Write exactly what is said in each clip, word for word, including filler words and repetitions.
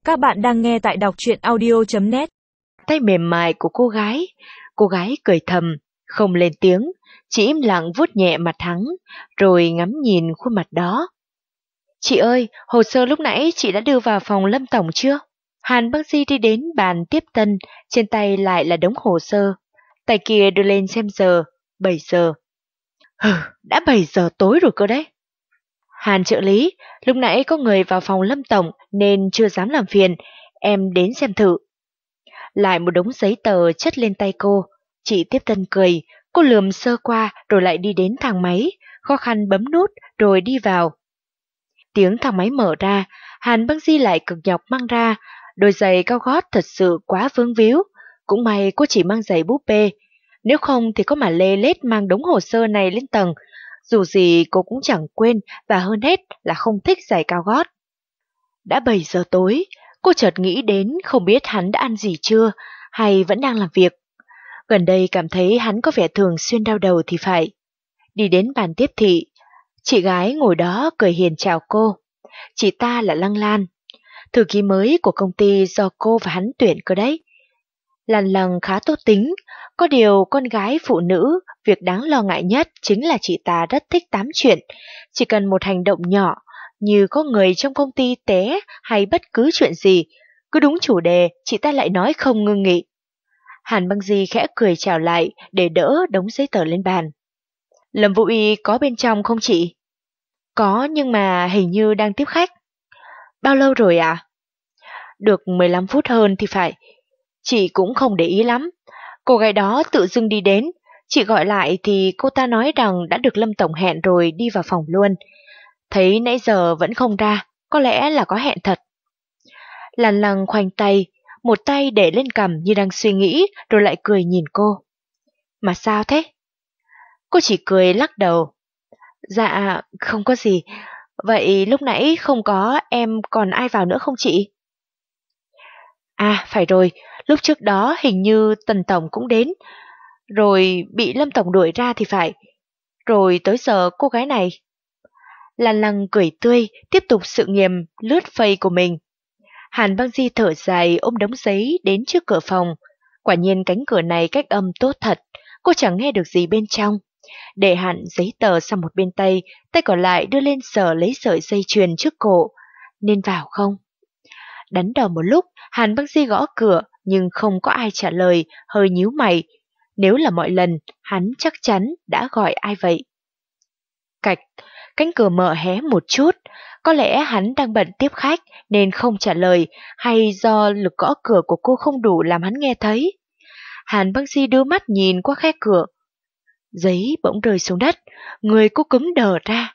Các bạn đang nghe tại đọc truyện audio chấm net. Tay mềm mại của cô gái, cô gái cười thầm, không lên tiếng, chỉ im lặng vuốt nhẹ mặt hắn, rồi ngắm nhìn khuôn mặt đó. Chị ơi, hồ sơ lúc nãy chị đã đưa vào phòng Lâm Tổng chưa? Hàn Bác Di đi đến bàn tiếp tân, trên tay lại là đống hồ sơ. Tay kia đưa lên xem giờ, bảy giờ. Hừ, đã bảy giờ tối rồi cơ đấy. Hàn trợ lý, lúc nãy có người vào phòng Lâm Tổng nên chưa dám làm phiền, em đến xem thử. Lại một đống giấy tờ chất lên tay cô, chị tiếp tân cười, cô lườm sơ qua rồi lại đi đến thang máy, khó khăn bấm nút rồi đi vào. Tiếng thang máy mở ra, Hàn Bác Di lại cực nhọc mang ra, đôi giày cao gót thật sự quá vướng víu, cũng may cô chỉ mang giày búp bê, nếu không thì có mà lê lết mang đống hồ sơ này lên tầng, dù gì cô cũng chẳng quên và hơn hết là không thích giày cao gót. Đã bảy giờ tối, cô chợt nghĩ đến không biết hắn đã ăn gì chưa hay vẫn đang làm việc. Gần đây cảm thấy hắn có vẻ thường xuyên đau đầu thì phải. Đi đến bàn tiếp thị, chị gái ngồi đó cười hiền chào cô. Chị ta là Lăng Lan, thư ký mới của công ty do cô và hắn tuyển cơ đấy. Lăng Lăng khá tốt tính, có điều con gái phụ nữ, việc đáng lo ngại nhất chính là chị ta rất thích tám chuyện. Chỉ cần một hành động nhỏ, như có người trong công ty té hay bất cứ chuyện gì, cứ đúng chủ đề, chị ta lại nói không ngưng nghỉ. Hàn Băng Di khẽ cười chào lại để đỡ đống giấy tờ lên bàn. Lâm Vũ Y có bên trong không chị? Có, nhưng mà hình như đang tiếp khách. Bao lâu rồi ạ? À? Được mười lăm phút hơn thì phải. Chị cũng không để ý lắm. Cô gái đó tự dưng đi đến, chị gọi lại thì cô ta nói rằng đã được Lâm Tổng hẹn rồi đi vào phòng luôn. Thấy nãy giờ vẫn không ra, có lẽ là có hẹn thật. Lăng Lăng khoanh tay, một tay để lên cằm như đang suy nghĩ rồi lại cười nhìn cô. Mà sao thế? Cô chỉ cười lắc đầu. Dạ, không có gì. Vậy lúc nãy không có em còn ai vào nữa không chị? À, phải rồi, lúc trước đó hình như Tần Tổng cũng đến, rồi bị Lâm Tổng đuổi ra thì phải, rồi tới giờ cô gái này. Lăng Lăng cười tươi, tiếp tục sự nghiệp lướt phây của mình. Hàn Băng Di thở dài ôm đống giấy đến trước cửa phòng. Quả nhiên cánh cửa này cách âm tốt thật, cô chẳng nghe được gì bên trong. Để hẳn giấy tờ sang một bên tay, tay còn lại đưa lên sờ lấy sợi dây chuyền trước cổ. Nên vào không? Đắn đo một lúc, Hàn Băng Di gõ cửa nhưng không có ai trả lời, hơi nhíu mày. Nếu là mọi lần, hắn chắc chắn đã gọi ai vậy. Cạch, cánh cửa mở hé một chút, có lẽ hắn đang bận tiếp khách nên không trả lời, hay do lực gõ cửa của cô không đủ làm hắn nghe thấy. Hàn Băng Di đưa mắt nhìn qua khe cửa. Giấy bỗng rơi xuống đất, người cô cứng đờ ra.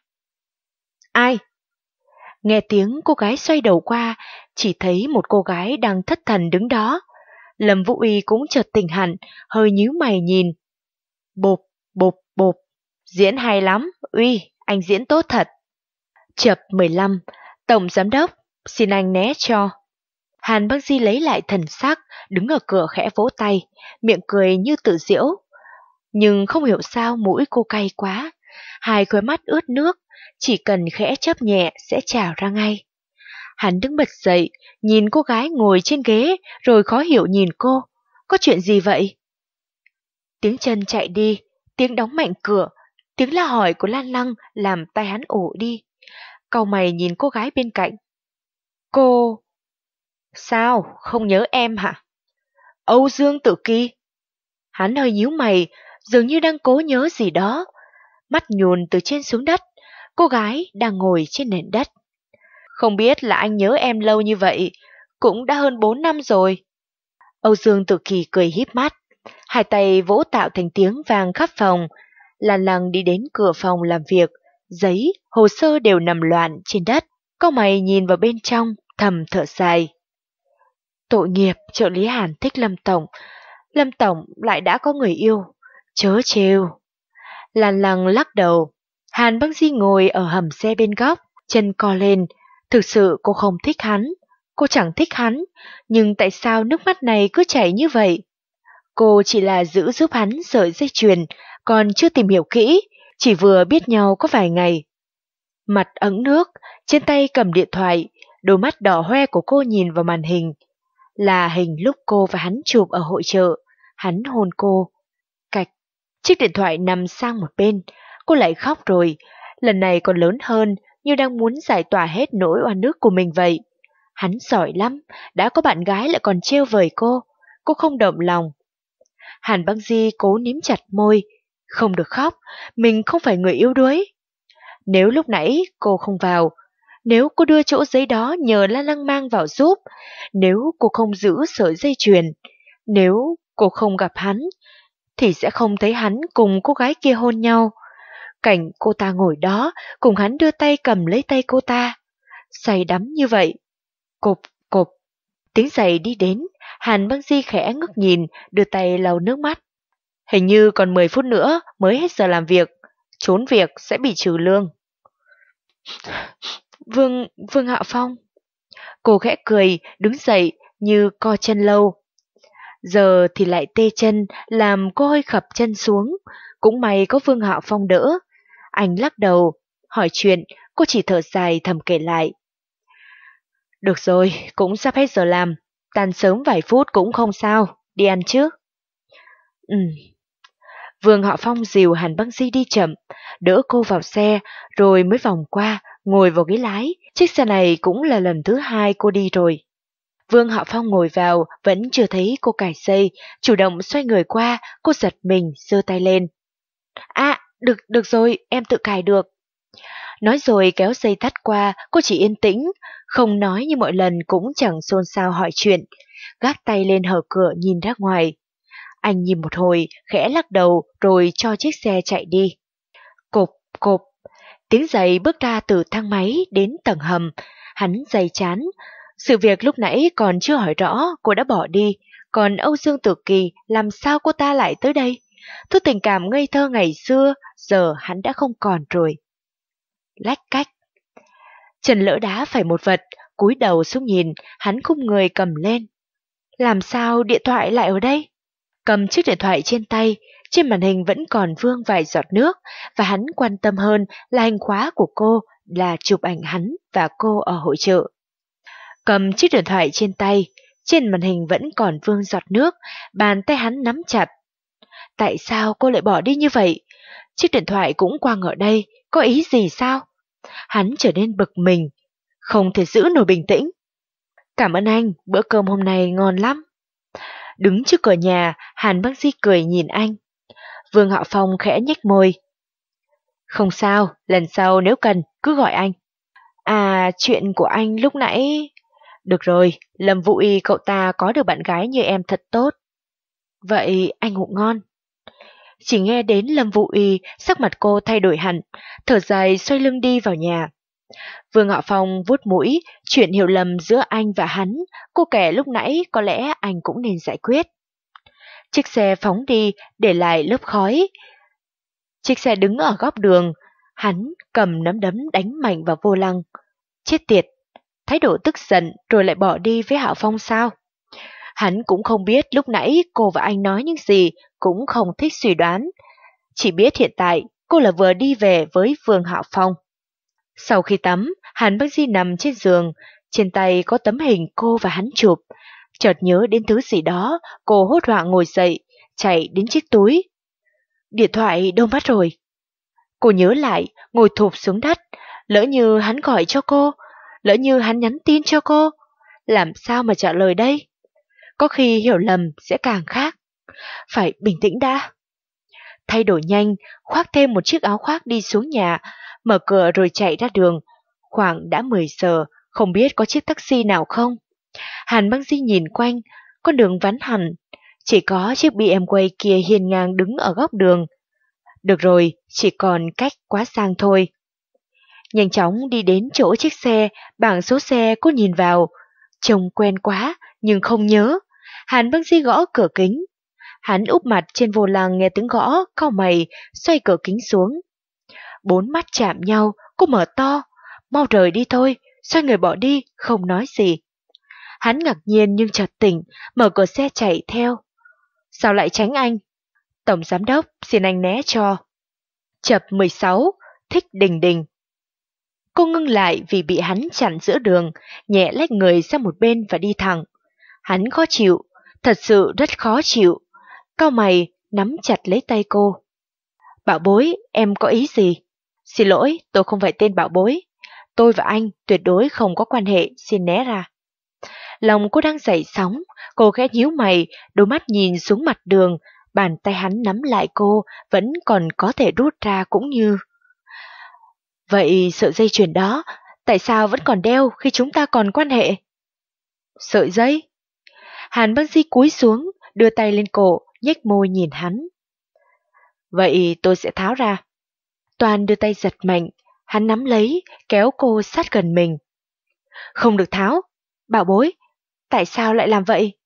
Ai? Nghe tiếng cô gái xoay đầu qua, chỉ thấy một cô gái đang thất thần đứng đó. Lâm Vũ Uy cũng chợt tỉnh hẳn, hơi nhíu mày nhìn. Bộp, bộp, bộp. Diễn hay lắm, Uy, anh diễn tốt thật. Chập mười lăm, Tổng Giám Đốc, xin anh né cho. Hàn Băng Di lấy lại thần sắc, đứng ở cửa khẽ vỗ tay, miệng cười như tự giễu. Nhưng không hiểu sao mũi cô cay quá, hai khóe mắt ướt nước, chỉ cần khẽ chớp nhẹ sẽ trào ra ngay. Hắn đứng bật dậy, nhìn cô gái ngồi trên ghế, rồi khó hiểu nhìn cô. Có chuyện gì vậy? Tiếng chân chạy đi, tiếng đóng mạnh cửa, tiếng la hỏi của Lan Lăng làm tay hắn ổ đi. Cau mày nhìn cô gái bên cạnh. Cô... Sao, không nhớ em hả? Âu Dương Tử Kỳ. Hắn hơi nhíu mày, dường như đang cố nhớ gì đó. Mắt nhùn từ trên xuống đất, cô gái đang ngồi trên nền đất. Không biết là anh nhớ em lâu như vậy, cũng đã hơn bốn năm rồi. Âu Dương Tử Kỳ cười híp mắt, hai tay vỗ tạo thành tiếng vang khắp phòng. Lăng Lăng đi đến cửa phòng làm việc, giấy, hồ sơ đều nằm loạn trên đất. Cau mày nhìn vào bên trong, thầm thở dài. Tội nghiệp, trợ lý Hàn thích Lâm Tổng. Lâm Tổng lại đã có người yêu, chớ trêu. Lăng Lăng lắc đầu. Hàn Băng Di ngồi ở hầm xe bên góc, chân co lên. Thực sự cô không thích hắn, cô chẳng thích hắn, nhưng tại sao nước mắt này cứ chảy như vậy? Cô chỉ là giữ giúp hắn sợi dây chuyền, còn chưa tìm hiểu kỹ, chỉ vừa biết nhau có vài ngày. Mặt ẩn nước, trên tay cầm điện thoại, Đôi mắt đỏ hoe của cô nhìn vào màn hình. Là hình lúc cô và hắn chụp ở hội chợ. Hắn hôn cô. Cạch. Chiếc điện thoại nằm sang một bên. Cô lại khóc rồi. Lần này còn lớn hơn, như đang muốn giải tỏa hết nỗi oan ức của mình vậy. Hắn giỏi lắm, đã có bạn gái lại còn trêu vời cô. Cô không động lòng. Hàn Băng Di cố ním chặt môi. Không được khóc, mình không phải người yếu đuối. Nếu lúc nãy cô không vào, nếu cô đưa chỗ giấy đó nhờ La Lăng mang vào giúp, nếu cô không giữ sợi dây chuyền, nếu cô không gặp hắn, thì sẽ không thấy hắn cùng cô gái kia hôn nhau. Cảnh cô ta ngồi đó, cùng hắn đưa tay cầm lấy tay cô ta. Say đắm như vậy. Cộp, cộp. Tiếng giày đi đến, Hàn Băng Di khẽ ngước nhìn, đưa tay lau nước mắt. Hình như còn mười phút nữa mới hết giờ làm việc. Trốn việc sẽ bị trừ lương. Vương, Vương Hạo Phong. Cô khẽ cười, đứng dậy như co chân lâu. Giờ thì lại tê chân, làm cô hơi khập chân xuống. Cũng may có Vương Hạo Phong đỡ. Anh lắc đầu, hỏi chuyện, cô chỉ thở dài thầm kể lại. Được rồi, cũng sắp hết giờ làm. Tan sớm vài phút cũng không sao, đi ăn trước. Ừ. Vương Hạo Phong dìu Hàn Băng Di đi chậm, đỡ cô vào xe, rồi mới vòng qua, ngồi vào ghế lái. Chiếc xe này cũng là lần thứ hai cô đi rồi. Vương Hạo Phong ngồi vào, vẫn chưa thấy cô cài dây, chủ động xoay người qua, cô giật mình, giơ tay lên. À, được, được rồi, em tự cài được. Nói rồi kéo dây thắt qua, cô chỉ yên tĩnh, không nói như mọi lần cũng chẳng xôn xao hỏi chuyện, gác tay lên hở cửa nhìn ra ngoài. Anh nhìn một hồi, khẽ lắc đầu rồi cho chiếc xe chạy đi. Cộp, cộp, tiếng giày bước ra từ thang máy đến tầng hầm, hắn day chán. Sự việc lúc nãy còn chưa hỏi rõ, cô đã bỏ đi, còn Âu Dương Tử Kỳ làm sao cô ta lại tới đây? Thứ tình cảm ngây thơ ngày xưa, giờ hắn đã không còn rồi. Lách cách. Trần lỡ đá phải một vật, cúi đầu xuống nhìn, hắn khum người cầm lên. Làm sao điện thoại lại ở đây? Cầm chiếc điện thoại trên tay, trên màn hình vẫn còn vương vài giọt nước, và hắn quan tâm hơn là hình khóa của cô là chụp ảnh hắn và cô ở hội chợ. Cầm chiếc điện thoại trên tay, trên màn hình vẫn còn vương giọt nước, bàn tay hắn nắm chặt. Tại sao cô lại bỏ đi như vậy? Chiếc điện thoại cũng quăng ở đây, có ý gì sao? Hắn trở nên bực mình, không thể giữ nổi bình tĩnh. Cảm ơn anh, bữa cơm hôm nay ngon lắm. Đứng trước cửa nhà, Hàn Băng Di cười nhìn anh. Vương Hạo Phong khẽ nhếch môi. Không sao, lần sau nếu cần, cứ gọi anh. À, chuyện của anh lúc nãy... Được rồi, Lâm Vũ Y cậu ta có được bạn gái như em thật tốt. Vậy anh ngủ ngon. Chỉ nghe đến Lâm Vũ Y, sắc mặt cô thay đổi hẳn, thở dài xoay lưng đi vào nhà. Vương Hạo Phong vuốt mũi, chuyện hiểu lầm giữa anh và hắn, cô kể lúc nãy có lẽ anh cũng nên giải quyết. Chiếc xe phóng đi, để lại lớp khói. Chiếc xe đứng ở góc đường, hắn cầm nắm đấm đánh mạnh vào vô lăng. Chết tiệt, thái độ tức giận rồi lại bỏ đi với Hạo Phong sao? Hắn cũng không biết lúc nãy cô và anh nói những gì, cũng không thích suy đoán. Chỉ biết hiện tại cô là vừa đi về với Vương Hạo Phong. Sau khi tắm, Hàn Băng Di nằm trên giường, trên tay có tấm hình cô và hắn chụp. Chợt nhớ đến thứ gì đó, cô hốt hoảng ngồi dậy, chạy đến chiếc túi. Điện thoại đâu mất rồi? Cô nhớ lại, ngồi thụp xuống đất, lỡ như hắn gọi cho cô, lỡ như hắn nhắn tin cho cô, làm sao mà trả lời đây? Có khi hiểu lầm sẽ càng khác. Phải bình tĩnh đã. Thay đổi nhanh, khoác thêm một chiếc áo khoác đi xuống nhà, mở cửa rồi chạy ra đường. Khoảng đã mười giờ, không biết có chiếc taxi nào không. Hàn Băng Di nhìn quanh, con đường vắng hẳn, chỉ có chiếc bê em vê kia hiên ngang đứng ở góc đường. Được rồi, chỉ còn cách quá sang thôi. Nhanh chóng đi đến chỗ chiếc xe, bảng số xe cô nhìn vào. Trông quen quá, nhưng không nhớ. Hàn Băng Di gõ cửa kính. Hắn úp mặt trên vô lăng nghe tiếng gõ, cau mày, xoay cửa kính xuống. Bốn mắt chạm nhau, cô mở to. Mau rời đi thôi, xoay người bỏ đi, không nói gì. Hắn ngạc nhiên nhưng chợt tỉnh, mở cửa xe chạy theo. Sao lại tránh anh? Tổng giám đốc, xin anh né cho. Chập mười sáu, thích Đình Đình. Cô ngưng lại vì bị hắn chặn giữa đường, nhẹ lách người sang một bên và đi thẳng. Hắn khó chịu, thật sự rất khó chịu. Cau mày, nắm chặt lấy tay cô. Bảo bối, em có ý gì? Xin lỗi, tôi không phải tên bảo bối. Tôi và anh tuyệt đối không có quan hệ, xin né ra. Lòng cô đang dậy sóng, cô khẽ nhíu mày, đôi mắt nhìn xuống mặt đường, bàn tay hắn nắm lại cô, vẫn còn có thể rút ra cũng như... Vậy sợi dây chuyền đó, tại sao vẫn còn đeo khi chúng ta còn quan hệ? Sợi dây? Hàn Băng Di cúi xuống, đưa tay lên cổ, nhếch môi nhìn hắn. Vậy tôi sẽ tháo ra. Toàn đưa tay giật mạnh, hắn nắm lấy, kéo cô sát gần mình. Không được tháo. Bảo bối, tại sao lại làm vậy?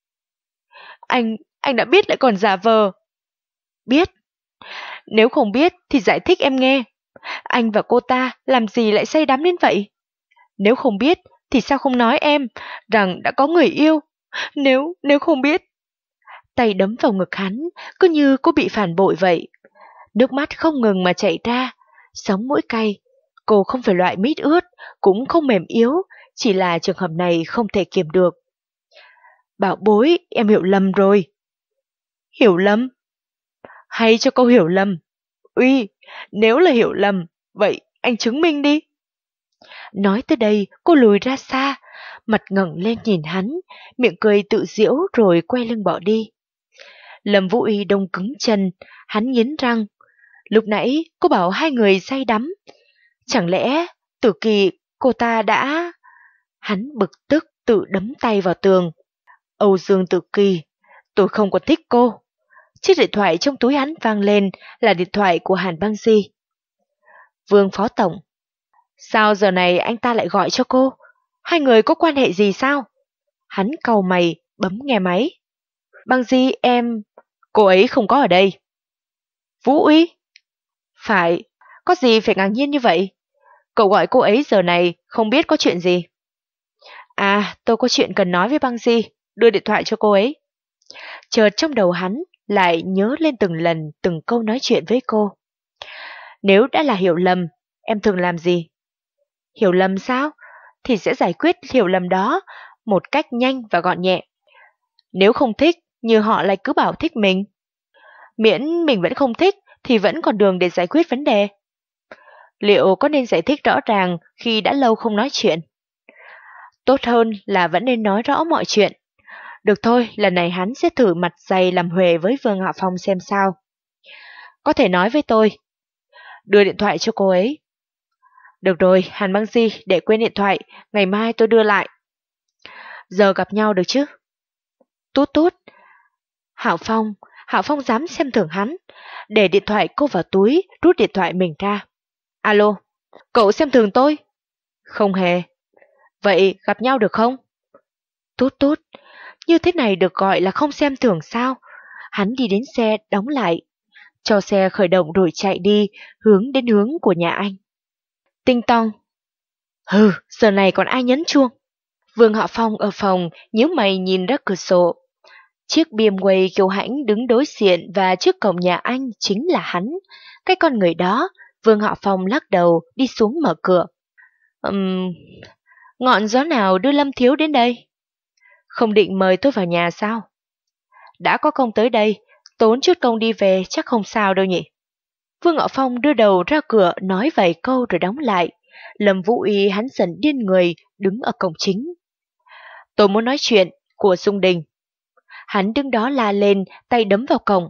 Anh, anh đã biết lại còn giả vờ. Biết. Nếu không biết thì giải thích em nghe. Anh và cô ta làm gì lại say đắm đến vậy? Nếu không biết thì sao không nói em rằng đã có người yêu? Nếu, nếu không biết... Tay đấm vào ngực hắn, cứ như cô bị phản bội vậy. Nước mắt không ngừng mà chảy ra, sống mũi cay. Cô không phải loại mít ướt, cũng không mềm yếu, chỉ là trường hợp này không thể kiềm được. Bảo bối, em hiểu lầm rồi. Hiểu lầm? Hay cho câu hiểu lầm. Uy, nếu là hiểu lầm, vậy anh chứng minh đi. Nói tới đây, cô lùi ra xa, mặt ngẩng lên nhìn hắn, miệng cười tự giễu rồi quay lưng bỏ đi. Lâm Vũ Uy đông cứng chân, hắn nghiến răng. Lúc nãy cô bảo hai người say đắm. Chẳng lẽ Tử Kỳ cô ta đã... Hắn bực tức tự đấm tay vào tường. Âu Dương Tử Kỳ, tôi không còn thích cô. Chiếc điện thoại trong túi hắn vang lên là điện thoại của Hàn Băng Di. Vương Phó Tổng. Sao giờ này anh ta lại gọi cho cô? Hai người có quan hệ gì sao? Hắn cau mày, bấm nghe máy. Băng Di em... Cô ấy không có ở đây. Vũ Uy? Phải, có gì phải ngạc nhiên như vậy? Cậu gọi cô ấy giờ này không biết có chuyện gì. À, tôi có chuyện cần nói với Băng Di, đưa điện thoại cho cô ấy. Chợt trong đầu hắn lại nhớ lên từng lần từng câu nói chuyện với cô. Nếu đã là hiểu lầm, em thường làm gì? Hiểu lầm sao? Thì sẽ giải quyết hiểu lầm đó một cách nhanh và gọn nhẹ. Nếu không thích, như họ lại cứ bảo thích mình. Miễn mình vẫn không thích thì vẫn còn đường để giải quyết vấn đề. Liệu có nên giải thích rõ ràng khi đã lâu không nói chuyện? Tốt hơn là vẫn nên nói rõ mọi chuyện. Được thôi, lần này hắn sẽ thử mặt dày làm huề với Vương Hạ Phong xem sao. Có thể nói với tôi. Đưa điện thoại cho cô ấy. Được rồi, Hàn Băng Di, để quên điện thoại, ngày mai tôi đưa lại. Giờ gặp nhau được chứ? Tút tút. Hạo Phong, Hạo Phong dám xem thường hắn. Để điện thoại cô vào túi, rút điện thoại mình ra. Alo, cậu xem thường tôi? Không hề. Vậy gặp nhau được không? Tút tút, như thế này được gọi là không xem thường sao? Hắn đi đến xe đóng lại, cho xe khởi động rồi chạy đi, hướng đến hướng của nhà anh. Tinh tong. Hừ, giờ này còn ai nhấn chuông? Vương Hạ Phong ở phòng, nhíu mày nhìn ra cửa sổ. Chiếc bê em vê kiêu hãnh đứng đối diện và trước cổng nhà anh chính là hắn. Cái con người đó, Vương Hạ Phong lắc đầu đi xuống mở cửa. Ừm... Ngọn gió nào đưa Lâm Thiếu đến đây? Không định mời tôi vào nhà sao? Đã có công tới đây, tốn chút công đi về chắc không sao đâu nhỉ? Vương Ngọ Phong đưa đầu ra cửa nói vài câu rồi đóng lại. Lâm Vũ Uy hắn dần điên người đứng ở cổng chính. Tôi muốn nói chuyện của Dung Đình. Hắn đứng đó la lên, tay đấm vào cổng.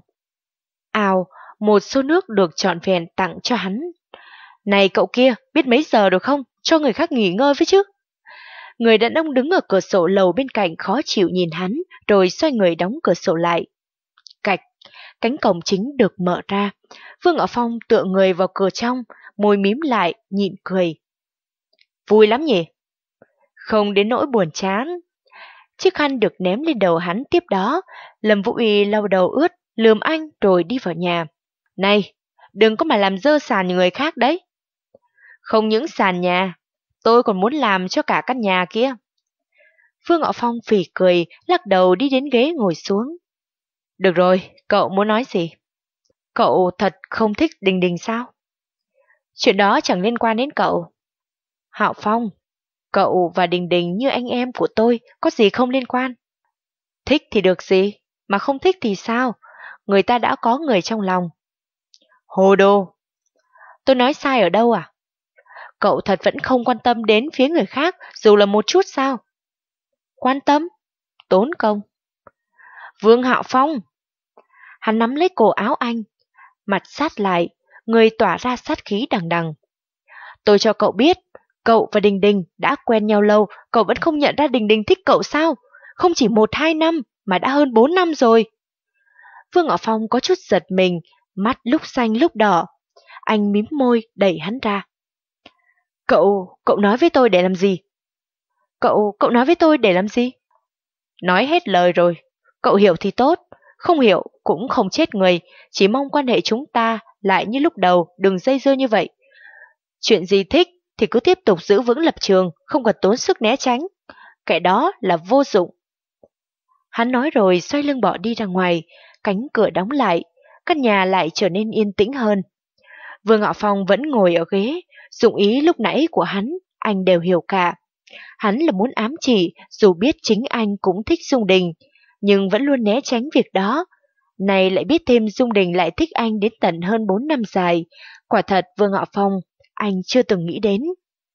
Ào, một xô nước được trọn vẹn tặng cho hắn. Này cậu kia, biết mấy giờ được không? Cho người khác nghỉ ngơi với chứ. Người đàn ông đứng ở cửa sổ lầu bên cạnh khó chịu nhìn hắn, rồi xoay người đóng cửa sổ lại. Cạch, cánh cổng chính được mở ra. Vương Ngọ Phong tựa người vào cửa trong, môi mím lại, nhịn cười. Vui lắm nhỉ? Không đến nỗi buồn chán. Chiếc khăn được ném lên đầu hắn tiếp đó, Lâm Vũ Uy lau đầu ướt, lườm anh rồi đi vào nhà. Này, đừng có mà làm dơ sàn người khác đấy. Không những sàn nhà, tôi còn muốn làm cho cả căn nhà kia. Vương Ngọ Phong phì cười, lắc đầu đi đến ghế ngồi xuống. Được rồi, cậu muốn nói gì? Cậu thật không thích Đình Đình sao? Chuyện đó chẳng liên quan đến cậu. Hạo Phong, cậu và Đình Đình như anh em của tôi, có gì không liên quan. Thích thì được gì, mà không thích thì sao? Người ta đã có người trong lòng. Hồ đồ! Tôi nói sai ở đâu à? Cậu thật vẫn không quan tâm đến phía người khác, dù là một chút sao? Quan tâm? Tốn công. Vương Hạo Phong! Hắn nắm lấy cổ áo anh, mặt sát lại, người tỏa ra sát khí đằng đằng. Tôi cho cậu biết, cậu và Đình Đình đã quen nhau lâu, cậu vẫn không nhận ra Đình Đình thích cậu sao? Không chỉ một hai năm, mà đã hơn bốn năm rồi. Vương Ngọ Phong có chút giật mình, mắt lúc xanh lúc đỏ. Anh mím môi đẩy hắn ra. Cậu, cậu nói với tôi để làm gì? Cậu, cậu nói với tôi để làm gì? Nói hết lời rồi, cậu hiểu thì tốt, không hiểu cũng không chết người, chỉ mong quan hệ chúng ta lại như lúc đầu, đừng dây dưa như vậy. Chuyện gì thích thì cứ tiếp tục giữ vững lập trường, không cần tốn sức né tránh. Cái đó là vô dụng. Hắn nói rồi xoay lưng bỏ đi ra ngoài, cánh cửa đóng lại, căn nhà lại trở nên yên tĩnh hơn. Vương Ngọ Phong vẫn ngồi ở ghế, dụng ý lúc nãy của hắn, anh đều hiểu cả. Hắn là muốn ám chỉ, dù biết chính anh cũng thích Dung Đình, nhưng vẫn luôn né tránh việc đó. Này lại biết thêm Dung Đình lại thích anh đến tận hơn bốn năm dài. Quả thật Vương Ngọ Phong, anh chưa từng nghĩ đến.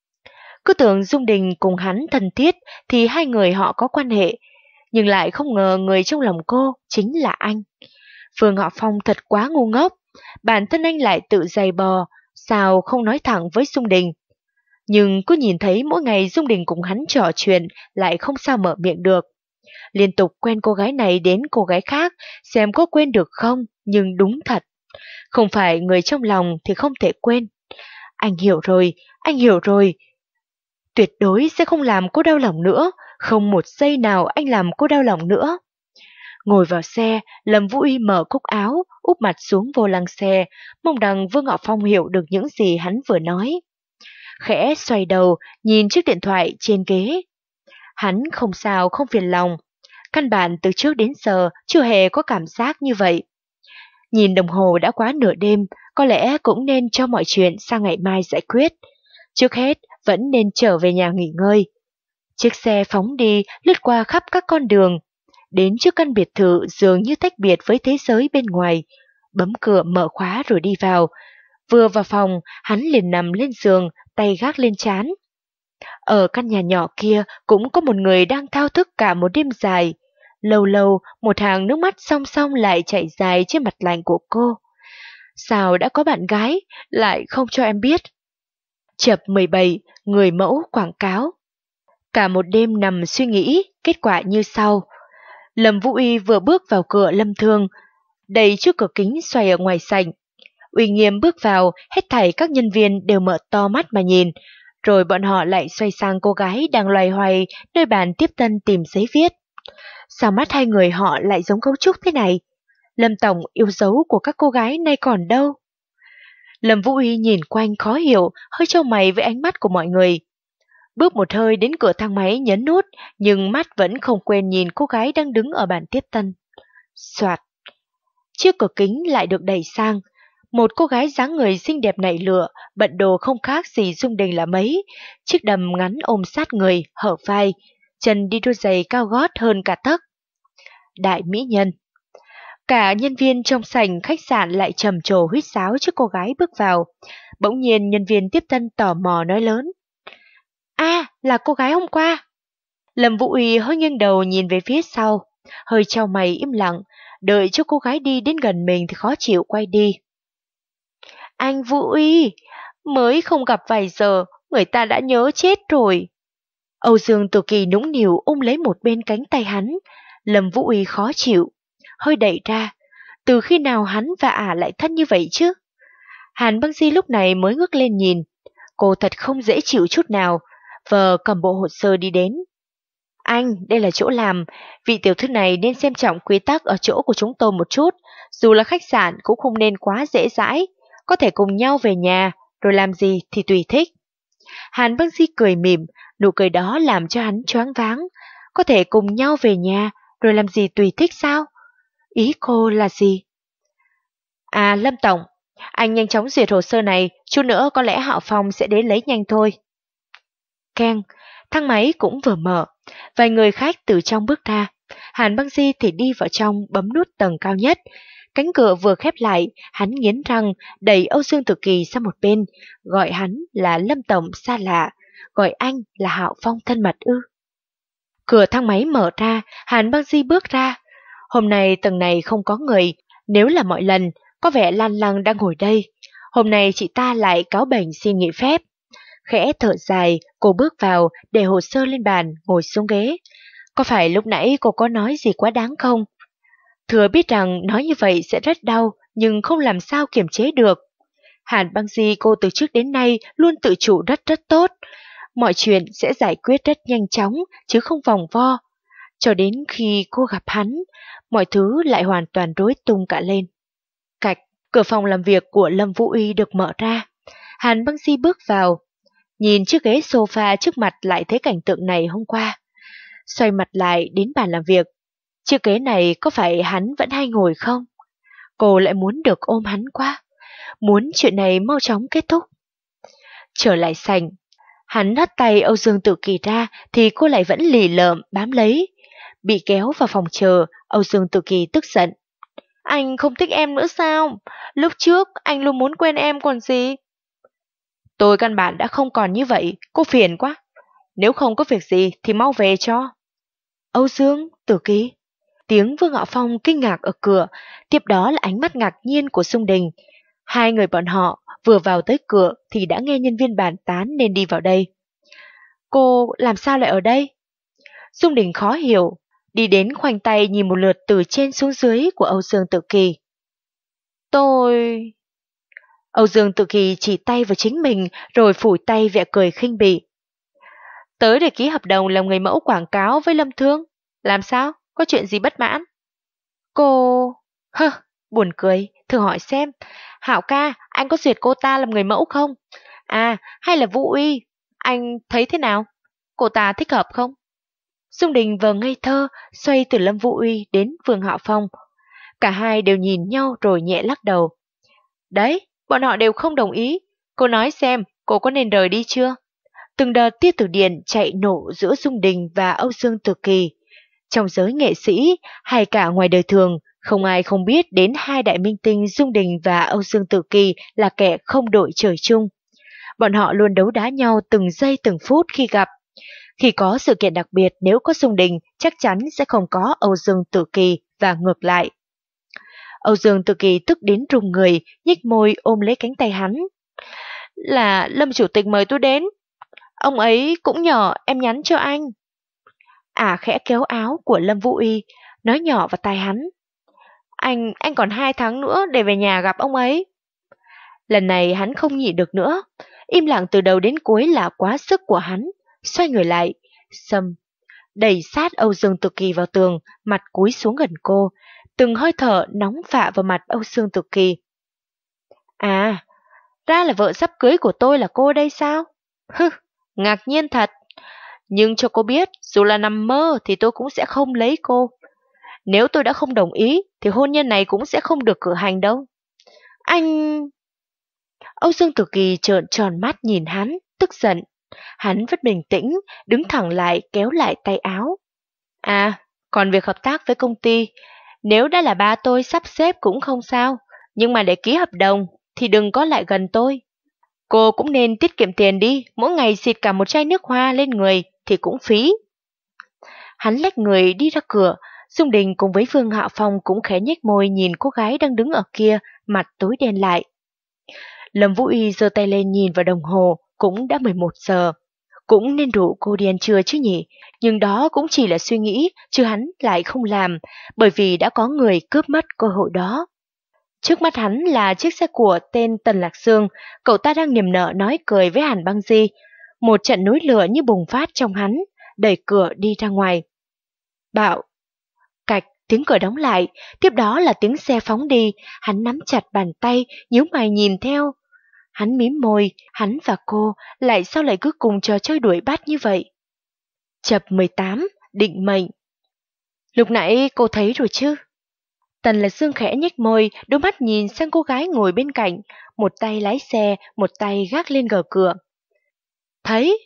Cứ tưởng Dung Đình cùng hắn thân thiết thì hai người họ có quan hệ, nhưng lại không ngờ người trong lòng cô chính là anh. Vương Ngọ Phong thật quá ngu ngốc, bản thân anh lại tự giày bò, sao không nói thẳng với Dung Đình. Nhưng cứ nhìn thấy mỗi ngày Dung Đình cùng hắn trò chuyện lại không sao mở miệng được. Liên tục quen cô gái này đến cô gái khác, xem có quên được không, nhưng đúng thật. Không phải người trong lòng thì không thể quên. Anh hiểu rồi, anh hiểu rồi. Tuyệt đối sẽ không làm cô đau lòng nữa, không một giây nào anh làm cô đau lòng nữa. Ngồi vào xe, Lâm Vũ Uy mở cúc áo, úp mặt xuống vô lăng xe, mong rằng Vương Ngọ Phong hiểu được những gì hắn vừa nói. Khẽ xoay đầu, nhìn chiếc điện thoại trên ghế. Hắn không sao không phiền lòng. Căn bản từ trước đến giờ chưa hề có cảm giác như vậy. Nhìn đồng hồ đã quá nửa đêm, có lẽ cũng nên cho mọi chuyện sang ngày mai giải quyết. Trước hết, vẫn nên trở về nhà nghỉ ngơi. Chiếc xe phóng đi, lướt qua khắp các con đường. Đến trước căn biệt thự dường như tách biệt với thế giới bên ngoài. Bấm cửa mở khóa rồi đi vào. Vừa vào phòng, hắn liền nằm lên giường, tay gác lên trán. Ở căn nhà nhỏ kia cũng có một người đang thao thức cả một đêm dài. Lâu lâu, một hàng nước mắt song song lại chảy dài trên mặt lạnh của cô. Sao đã có bạn gái, lại không cho em biết. Chập mười bảy, người mẫu quảng cáo. Cả một đêm nằm suy nghĩ, kết quả như sau. Lâm Vũ Uy vừa bước vào cửa Lâm Thương, đầy trước cửa kính xoay ở ngoài sảnh. Uy Nghiêm bước vào, hết thảy các nhân viên đều mở to mắt mà nhìn, rồi bọn họ lại xoay sang cô gái đang loay hoay nơi bàn tiếp tân tìm giấy viết. Sao mắt hai người họ lại giống cấu trúc thế này? Lâm Tổng yêu dấu của các cô gái nay còn đâu? Lâm Vũ Uy nhìn quanh khó hiểu, hơi chau mày với ánh mắt của mọi người. Bước một hơi đến cửa thang máy nhấn nút, nhưng mắt vẫn không quên nhìn cô gái đang đứng ở bàn tiếp tân. Soạt. Chiếc cửa kính lại được đẩy sang. Một cô gái dáng người xinh đẹp nảy lửa, bận đồ không khác gì Dung Đình là mấy. Chiếc đầm ngắn ôm sát người, hở vai, chân đi đôi giày cao gót hơn cả tấc. Đại mỹ nhân. Cả nhân viên trong sảnh khách sạn lại trầm trồ huýt sáo trước cô gái bước vào. Bỗng nhiên nhân viên tiếp tân tò mò nói lớn. A, à, là cô gái hôm qua. Lâm Vũ Uy hơi nghiêng đầu nhìn về phía sau, hơi chau mày im lặng, đợi cho cô gái đi đến gần mình thì khó chịu quay đi. Anh Vũ Uy, mới không gặp vài giờ, người ta đã nhớ chết rồi. Âu Dương Tử Kỳ nũng nịu ôm lấy một bên cánh tay hắn, Lâm Vũ Uy khó chịu, hơi đẩy ra. Từ khi nào hắn và ả lại thân như vậy chứ? Hàn Băng Di lúc này mới ngước lên nhìn, cô thật không dễ chịu chút nào, vờ cầm bộ hồ sơ đi đến. Anh, đây là chỗ làm, vị tiểu thư này nên xem trọng quy tắc ở chỗ của chúng tôi một chút, dù là khách sạn cũng không nên quá dễ dãi, có thể cùng nhau về nhà, rồi làm gì thì tùy thích. Hàn Băng Di cười mỉm, nụ cười đó làm cho hắn choáng váng. Có thể cùng nhau về nhà, rồi làm gì tùy thích sao? Ý cô là gì? À, Lâm Tổng, anh nhanh chóng duyệt hồ sơ này, chút nữa có lẽ Hạo Phong sẽ đến lấy nhanh thôi. keng, thang máy cũng vừa mở, vài người khách từ trong bước ra. Hàn Băng Di thì đi vào trong bấm nút tầng cao nhất. Cánh cửa vừa khép lại, hắn nghiến răng, đẩy Âu Dương Tử Kỳ sang một bên, gọi hắn là Lâm Tổng xa lạ, gọi anh là Hạo Phong thân mật ư. Cửa thang máy mở ra, Hàn Băng Di bước ra. Hôm nay tầng này không có người, nếu là mọi lần, có vẻ Lan Lăng đang ngồi đây. Hôm nay chị ta lại cáo bệnh xin nghỉ phép. Khẽ thở dài, cô bước vào, để hồ sơ lên bàn, ngồi xuống ghế. Có phải lúc nãy cô có nói gì quá đáng không? Thừa biết rằng nói như vậy sẽ rất đau, nhưng không làm sao kiềm chế được. Hàn Băng Di cô từ trước đến nay luôn tự chủ rất rất tốt. Mọi chuyện sẽ giải quyết rất nhanh chóng, chứ không vòng vo. Cho đến khi cô gặp hắn, mọi thứ lại hoàn toàn rối tung cả lên. Cạch, cửa phòng làm việc của Lâm Vũ Uy được mở ra. Hàn Băng Di bước vào, nhìn chiếc ghế sofa trước mặt lại thấy cảnh tượng này hôm qua. Xoay mặt lại đến bàn làm việc. Chiếc ghế này có phải hắn vẫn hay ngồi không? Cô lại muốn được ôm hắn quá, muốn chuyện này mau chóng kết thúc. Trở lại sảnh, hắn hất tay Âu Dương Tử Kỳ ra thì cô lại vẫn lì lợm bám lấy. Bị kéo vào phòng chờ, Âu Dương Tử Kỳ tức giận. Anh không thích em nữa sao? Lúc trước anh luôn muốn quen em còn gì? Tôi căn bản đã không còn như vậy, cô phiền quá. Nếu không có việc gì thì mau về cho. Âu Dương Tử Kỳ. Tiếng Vương Ngạo Phong kinh ngạc ở cửa, tiếp đó là ánh mắt ngạc nhiên của Dung Đình. Hai người bọn họ vừa vào tới cửa thì đã nghe nhân viên bàn tán nên đi vào đây. Cô làm sao lại ở đây? Dung Đình khó hiểu, đi đến khoanh tay nhìn một lượt từ trên xuống dưới của Âu Dương Tử Kỳ. Tôi... Âu Dương Tử Kỳ chỉ tay vào chính mình rồi phủi tay vẻ cười khinh bỉ. Tới để ký hợp đồng làm người mẫu quảng cáo với Lâm Thương. Làm sao? Có chuyện gì bất mãn? Cô... Hơ, buồn cười, thử hỏi xem. Hạo ca, anh có duyệt cô ta làm người mẫu không? À, hay là Vũ Uy? Anh thấy thế nào? Cô ta thích hợp không? Dung Đình vừa ngây thơ, xoay từ Lâm Vũ Uy đến Vương Hạo Phong. Cả hai đều nhìn nhau rồi nhẹ lắc đầu. Đấy, bọn họ đều không đồng ý. Cô nói xem, cô có nên rời đi chưa? Từng đợt tia tử điện chạy nổ giữa Dung Đình và Âu Dương Tử Kỳ. Trong giới nghệ sĩ hay cả ngoài đời thường, không ai không biết đến hai đại minh tinh Dung Đình và Âu Dương Tử Kỳ là kẻ không đội trời chung. Bọn họ luôn đấu đá nhau từng giây từng phút khi gặp. Khi có sự kiện đặc biệt, nếu có Dung Đình, chắc chắn sẽ không có Âu Dương Tử Kỳ và ngược lại. Âu Dương Tử Kỳ tức đến rùng người, nhếch môi ôm lấy cánh tay hắn. Là Lâm Chủ tịch mời tôi đến. Ông ấy cũng nhờ em nhắn cho anh. Ả khẽ kéo áo của Lâm Vũ Uy, nói nhỏ vào tai hắn. Anh, anh còn hai tháng nữa để về nhà gặp ông ấy. Lần này hắn không nhịn được nữa. Im lặng từ đầu đến cuối là quá sức của hắn. Xoay người lại, xâm, đẩy sát Âu Dương Tử Kỳ vào tường, mặt cúi xuống gần cô. Từng hơi thở nóng phạ vào mặt Âu Dương Tử Kỳ. À, ra là vợ sắp cưới của tôi là cô đây sao? Hừ, ngạc nhiên thật. Nhưng cho cô biết, dù là nằm mơ thì tôi cũng sẽ không lấy cô. Nếu tôi đã không đồng ý, thì hôn nhân này cũng sẽ không được cử hành đâu. Anh... Âu Dương Tử Kỳ trợn tròn mắt nhìn hắn, tức giận. Hắn vẫn bình tĩnh, đứng thẳng lại kéo lại tay áo. À, còn việc hợp tác với công ty, nếu đã là ba tôi sắp xếp cũng không sao. Nhưng mà để ký hợp đồng, thì đừng có lại gần tôi. Cô cũng nên tiết kiệm tiền đi, mỗi ngày xịt cả một chai nước hoa lên người thì cũng phí. Hắn lách người đi ra cửa, Dung Đình cùng với Vương Hạo Phong cũng khẽ nhếch môi nhìn cô gái đang đứng ở kia, mặt tối đen lại. Lâm Vũ Uy giơ tay lên nhìn vào đồng hồ, cũng đã mười một giờ. Cũng nên rủ cô đi ăn trưa chứ nhỉ, nhưng đó cũng chỉ là suy nghĩ, chứ hắn lại không làm, bởi vì đã có người cướp mất cơ hội đó. Trước mắt hắn là chiếc xe của tên Tần Lạc Dương, cậu ta đang niềm nở nói cười với Hàn Băng Di. Một trận núi lửa như bùng phát trong hắn, đẩy cửa đi ra ngoài. Bạo! Cạch, tiếng cửa đóng lại, tiếp đó là tiếng xe phóng đi, hắn nắm chặt bàn tay, nhíu mày nhìn theo. Hắn mím môi, hắn và cô lại sao lại cứ cùng trò chơi đuổi bắt như vậy? Chập mười tám, định mệnh. Lúc nãy cô thấy rồi chứ? Tần Lạc Dương khẽ nhếch môi, đôi mắt nhìn sang cô gái ngồi bên cạnh, một tay lái xe, một tay gác lên gờ cửa. Thấy?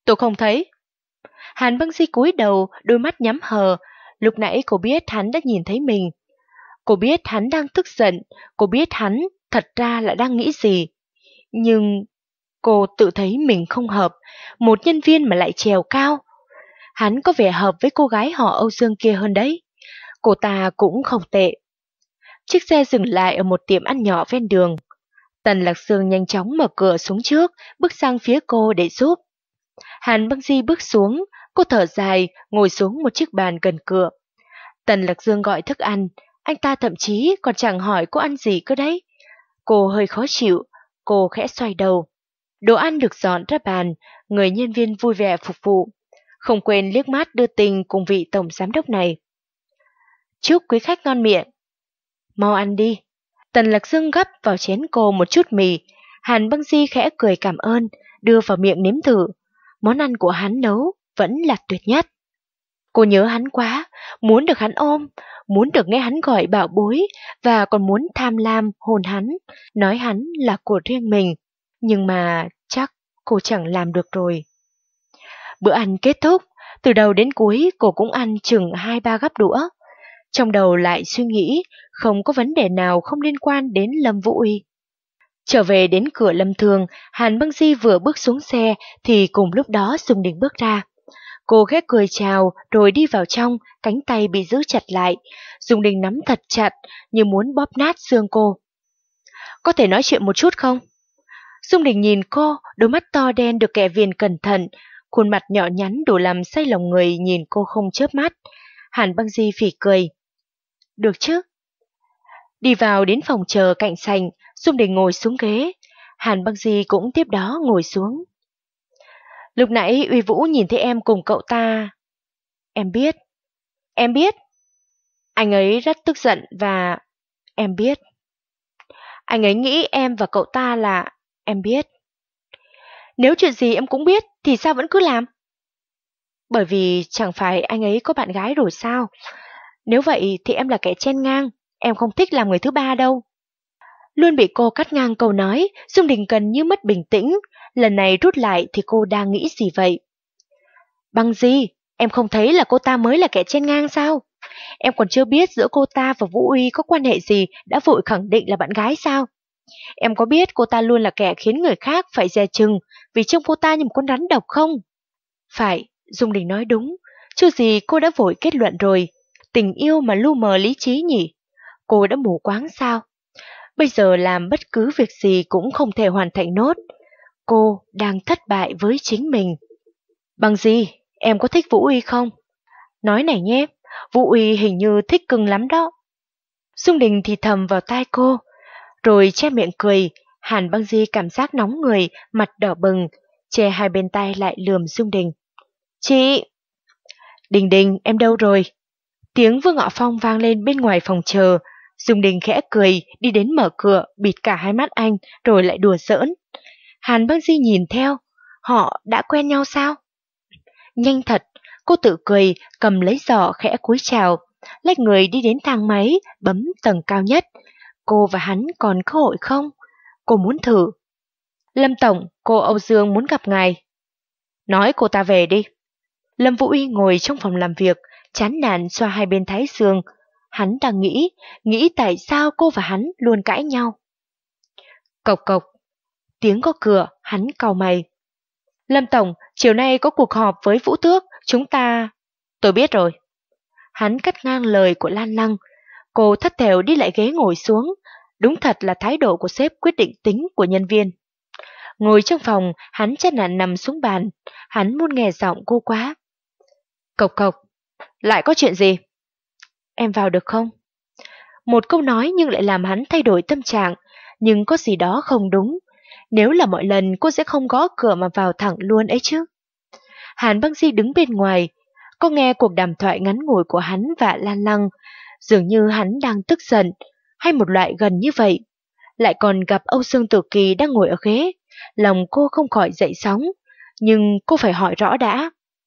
Tôi không thấy. Hàn Băng Di cúi đầu, đôi mắt nhắm hờ. Lúc nãy cô biết hắn đã nhìn thấy mình. Cô biết hắn đang tức giận, cô biết hắn thật ra là đang nghĩ gì. Nhưng cô tự thấy mình không hợp, một nhân viên mà lại trèo cao. Hắn có vẻ hợp với cô gái họ Âu Dương kia hơn đấy. Cô ta cũng không tệ. Chiếc xe dừng lại ở một tiệm ăn nhỏ ven đường. Tần Lạc Dương nhanh chóng mở cửa xuống trước, bước sang phía cô để giúp. Hàn Băng Di bước xuống, cô thở dài, ngồi xuống một chiếc bàn gần cửa. Tần Lạc Dương gọi thức ăn, anh ta thậm chí còn chẳng hỏi cô ăn gì cơ đấy. Cô hơi khó chịu, cô khẽ xoay đầu. Đồ ăn được dọn ra bàn, người nhân viên vui vẻ phục vụ. Không quên liếc mắt đưa tình cùng vị tổng giám đốc này. Chúc quý khách ngon miệng. Mau ăn đi. Tần Lạc Dương gắp vào chén cô một chút mì. Hàn Băng Di khẽ cười cảm ơn, đưa vào miệng nếm thử. Món ăn của hắn nấu vẫn là tuyệt nhất. Cô nhớ hắn quá, muốn được hắn ôm, muốn được nghe hắn gọi bảo bối, và còn muốn tham lam hôn hắn, nói hắn là của riêng mình. Nhưng mà chắc cô chẳng làm được rồi. Bữa ăn kết thúc, từ đầu đến cuối cô cũng ăn chừng hai ba gắp đũa. Trong đầu lại suy nghĩ, không có vấn đề nào không liên quan đến Lâm Vũ Uy. Trở về đến cửa Lâm Thường, Hàn Băng Di vừa bước xuống xe thì cùng lúc đó Dung Đình bước ra. Cô khẽ cười chào rồi đi vào trong, cánh tay bị giữ chặt lại. Dung Đình nắm thật chặt như muốn bóp nát xương cô. Có thể nói chuyện một chút không? Dung Đình nhìn cô, đôi mắt to đen được kẻ viền cẩn thận, khuôn mặt nhỏ nhắn đủ làm say lòng người nhìn cô không chớp mắt. Hàn Băng Di phì cười. Được chứ? Đi vào đến phòng chờ cạnh sảnh, Dung Đình ngồi xuống ghế. Hàn Băng Di cũng tiếp đó ngồi xuống. Lúc nãy Uy Vũ nhìn thấy em cùng cậu ta. Em biết. Em biết. Anh ấy rất tức giận và... Em biết. Anh ấy nghĩ em và cậu ta là... Em biết. Nếu chuyện gì em cũng biết thì sao vẫn cứ làm? Bởi vì chẳng phải anh ấy có bạn gái rồi sao? Nếu vậy thì em là kẻ chen ngang. Em không thích làm người thứ ba đâu. Luôn bị cô cắt ngang câu nói, Dung Đình gần như mất bình tĩnh. Lần này rút lại thì cô đang nghĩ gì vậy? Băng Di, em không thấy là cô ta mới là kẻ chen ngang sao? Em còn chưa biết giữa cô ta và Vũ Uy có quan hệ gì đã vội khẳng định là bạn gái sao? Em có biết cô ta luôn là kẻ khiến người khác phải dè chừng vì trông cô ta như một con rắn độc không? Phải, Dung Đình nói đúng. Chưa gì cô đã vội kết luận rồi. Tình yêu mà lu mờ lý trí nhỉ? Cô đã mù quáng sao? Bây giờ làm bất cứ việc gì cũng không thể hoàn thành nốt. Cô đang thất bại với chính mình. Bằng gì? Em có thích Vũ Uy không? Nói này nhé, Vũ Uy hình như thích cưng lắm đó. Dung Đình thì thầm vào tai cô, rồi che miệng cười. Hàn Băng Di cảm giác nóng người, mặt đỏ bừng, che hai bên tai lại lườm Dung Đình. Chị! Đình Đình, em đâu rồi? Tiếng Vương Ngọ Phong vang lên bên ngoài phòng chờ. Dung Đình khẽ cười, đi đến mở cửa, bịt cả hai mắt anh, rồi lại đùa giỡn. Hàn Băng Di nhìn theo, họ đã quen nhau sao? Nhanh thật, cô tự cười, cầm lấy giỏ khẽ cúi chào, lách người đi đến thang máy, bấm tầng cao nhất. Cô và hắn còn cơ hội không? Cô muốn thử. Lâm Tổng, cô Âu Dương muốn gặp ngài. Nói cô ta về đi. Lâm Vũ Uy ngồi trong phòng làm việc, chán nản xoa hai bên thái dương. Hắn đang nghĩ, nghĩ tại sao cô và hắn luôn cãi nhau. Cộc cộc, tiếng có cửa, hắn cau mày. Lâm Tổng, chiều nay có cuộc họp với Vũ Tước, chúng ta... Tôi biết rồi. Hắn cắt ngang lời của Lan Lăng. Cô thất thểu đi lại ghế ngồi xuống. Đúng thật là thái độ của sếp quyết định tính của nhân viên. Ngồi trong phòng, hắn chán nản nằm xuống bàn. Hắn muốn nghe giọng cô quá. Cộc cộc, lại có chuyện gì? Em vào được không? Một câu nói nhưng lại làm hắn thay đổi tâm trạng. Nhưng có gì đó không đúng. Nếu là mọi lần cô sẽ không gõ cửa mà vào thẳng luôn ấy chứ. Hàn Băng Di đứng bên ngoài. Cô nghe cuộc đàm thoại ngắn ngủi của hắn và Lan Lăng. Dường như hắn đang tức giận, hay một loại gần như vậy. Lại còn gặp Âu Dương Tử Kỳ đang ngồi ở ghế. Lòng cô không khỏi dậy sóng. Nhưng cô phải hỏi rõ đã.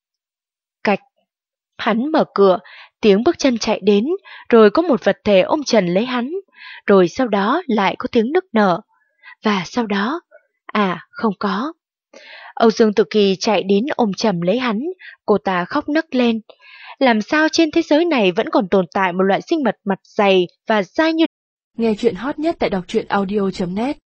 Cạch. Hắn mở cửa, tiếng bước chân chạy đến, rồi có một vật thể ôm chầm lấy hắn, rồi sau đó lại có tiếng nức nở. Và sau đó, à không có. Âu Dương Tử Kỳ chạy đến ôm chầm lấy hắn, cô ta khóc nấc lên. Làm sao trên thế giới này vẫn còn tồn tại một loại sinh vật mặt dày và dai như... Nghe chuyện hot nhất tại đọc truyện audio chấm net